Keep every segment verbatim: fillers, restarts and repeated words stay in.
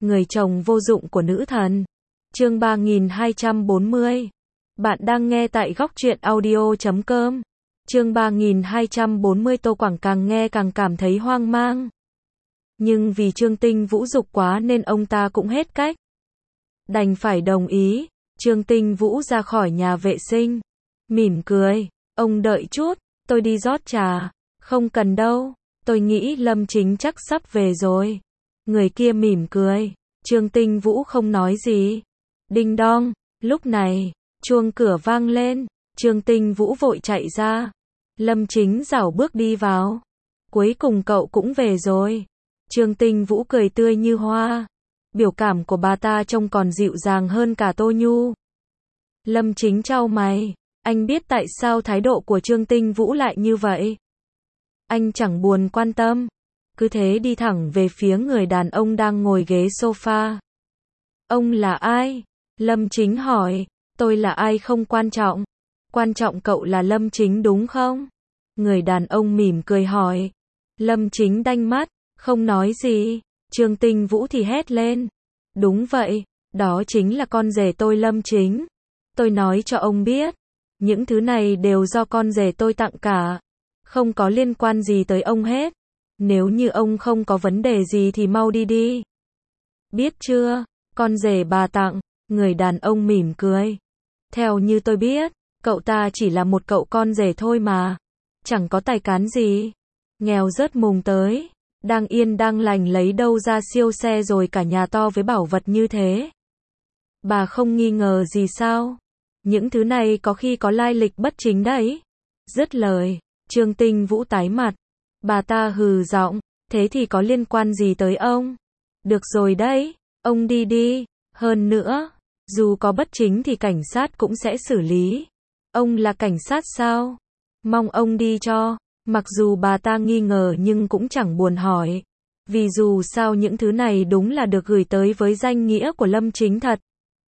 người chồng vô dụng của nữ thần. Chương ba nghìn hai trăm bốn mươi. Bạn đang nghe tại góc truyện audio chấm com. Chương ba nghìn hai trăm bốn mươi. Tô Quảng càng nghe càng cảm thấy hoang mang. Nhưng vì Trương Tinh Vũ giục quá nên ông ta cũng hết cách. Đành phải đồng ý. Trương Tinh Vũ ra khỏi nhà vệ sinh. Mỉm cười. Ông đợi chút, tôi đi rót trà. Không cần đâu, tôi nghĩ Lâm Chính chắc sắp về rồi. Người kia mỉm cười. Trương Tinh Vũ không nói gì. Đinh đong, lúc này, chuông cửa vang lên. Trương Tinh Vũ vội chạy ra. Lâm Chính rảo bước đi vào. Cuối cùng cậu cũng về rồi. Trương Tinh Vũ cười tươi như hoa. Biểu cảm của bà ta trông còn dịu dàng hơn cả Tô Nhu. Lâm Chính chau mày. Anh biết tại sao thái độ của Trương Tinh Vũ lại như vậy. Anh chẳng buồn quan tâm. Cứ thế đi thẳng về phía người đàn ông đang ngồi ghế sofa. Ông là ai? Lâm Chính hỏi. Tôi là ai không quan trọng. Quan trọng cậu là Lâm Chính đúng không? Người đàn ông mỉm cười hỏi. Lâm Chính đanh mắt, không nói gì. Trương Tinh Vũ thì hét lên. Đúng vậy, đó chính là con rể tôi Lâm Chính. Tôi nói cho ông biết. Những thứ này đều do con rể tôi tặng cả. Không có liên quan gì tới ông hết. Nếu như ông không có vấn đề gì thì mau đi đi. Biết chưa, con rể bà tặng. Người đàn ông mỉm cười. Theo như tôi biết, cậu ta chỉ là một cậu con rể thôi mà. Chẳng có tài cán gì. Nghèo rớt mùng tới. Đang yên đang lành lấy đâu ra siêu xe rồi cả nhà to với bảo vật như thế. Bà không nghi ngờ gì sao? Những thứ này có khi có lai lịch bất chính đấy. Dứt lời, Trương Tinh Vũ tái mặt. Bà ta hừ giọng, thế thì có liên quan gì tới ông? Được rồi đấy, ông đi đi. Hơn nữa, dù có bất chính thì cảnh sát cũng sẽ xử lý. Ông là cảnh sát sao? Mong ông đi cho. Mặc dù bà ta nghi ngờ nhưng cũng chẳng buồn hỏi. Vì dù sao những thứ này đúng là được gửi tới với danh nghĩa của Lâm Chính thật.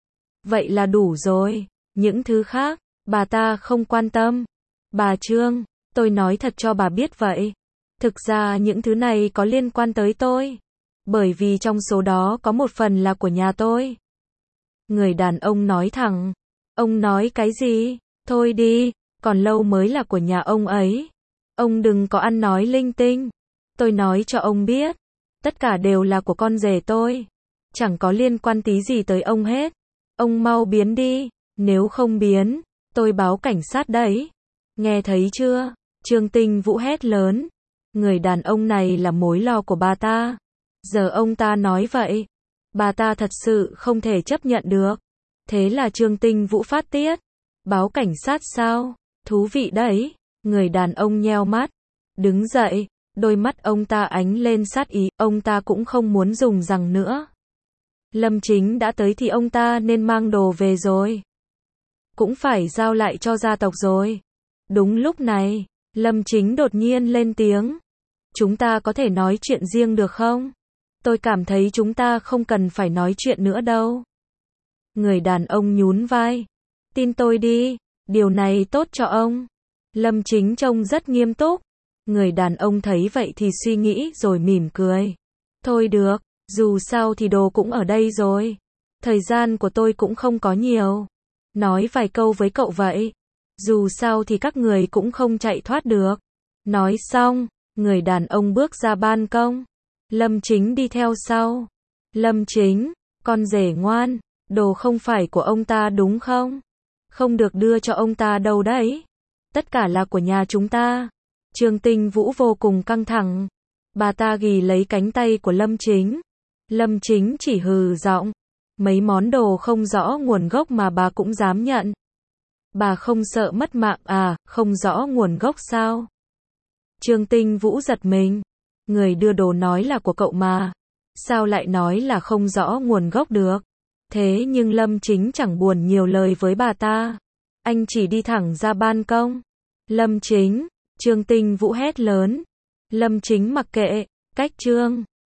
Vậy là đủ rồi. Những thứ khác, bà ta không quan tâm. Bà Trương, tôi nói thật cho bà biết vậy. Thực ra những thứ này có liên quan tới tôi. Bởi vì trong số đó có một phần là của nhà tôi. Người đàn ông nói thẳng. Ông nói cái gì? Thôi đi, còn lâu mới là của nhà ông ấy. Ông đừng có ăn nói linh tinh. Tôi nói cho ông biết. Tất cả đều là của con rể tôi. Chẳng có liên quan tí gì tới ông hết. Ông mau biến đi. Nếu không biến, tôi báo cảnh sát đấy. Nghe thấy chưa? Trương Tinh Vũ hét lớn. Người đàn ông này là mối lo của bà ta. Giờ ông ta nói vậy. Bà ta thật sự không thể chấp nhận được. Thế là Trương Tinh Vũ phát tiết. Báo cảnh sát sao? Thú vị đấy. Người đàn ông nheo mắt. Đứng dậy. Đôi mắt ông ta ánh lên sát ý. Ông ta cũng không muốn dùng rằng nữa. Lâm Chính đã tới thì ông ta nên mang đồ về rồi. Cũng phải giao lại cho gia tộc rồi. Đúng lúc này, Lâm Chính đột nhiên lên tiếng. Chúng ta có thể nói chuyện riêng được không? Tôi cảm thấy chúng ta không cần phải nói chuyện nữa đâu. Người đàn ông nhún vai. Tin tôi đi, điều này tốt cho ông. Lâm Chính trông rất nghiêm túc. Người đàn ông thấy vậy thì suy nghĩ rồi mỉm cười. Thôi được, dù sao thì đồ cũng ở đây rồi. Thời gian của tôi cũng không có nhiều. Nói vài câu với cậu vậy. Dù sao thì các người cũng không chạy thoát được. Nói xong, người đàn ông bước ra ban công. Lâm Chính đi theo sau. Lâm Chính, con rể ngoan, đồ không phải của ông ta đúng không? Không được đưa cho ông ta đâu đấy. Tất cả là của nhà chúng ta. Trương Tinh Vũ vô cùng căng thẳng. Bà ta ghì lấy cánh tay của Lâm Chính. Lâm Chính chỉ hừ giọng. Mấy món đồ không rõ nguồn gốc mà bà cũng dám nhận. Bà không sợ mất mạng à, không rõ nguồn gốc sao? Trương Tinh Vũ giật mình. Người đưa đồ nói là của cậu mà. Sao lại nói là không rõ nguồn gốc được? Thế nhưng Lâm Chính chẳng buồn nhiều lời với bà ta. Anh chỉ đi thẳng ra ban công. Lâm Chính, Trương Tinh Vũ hét lớn. Lâm Chính mặc kệ, cách Trương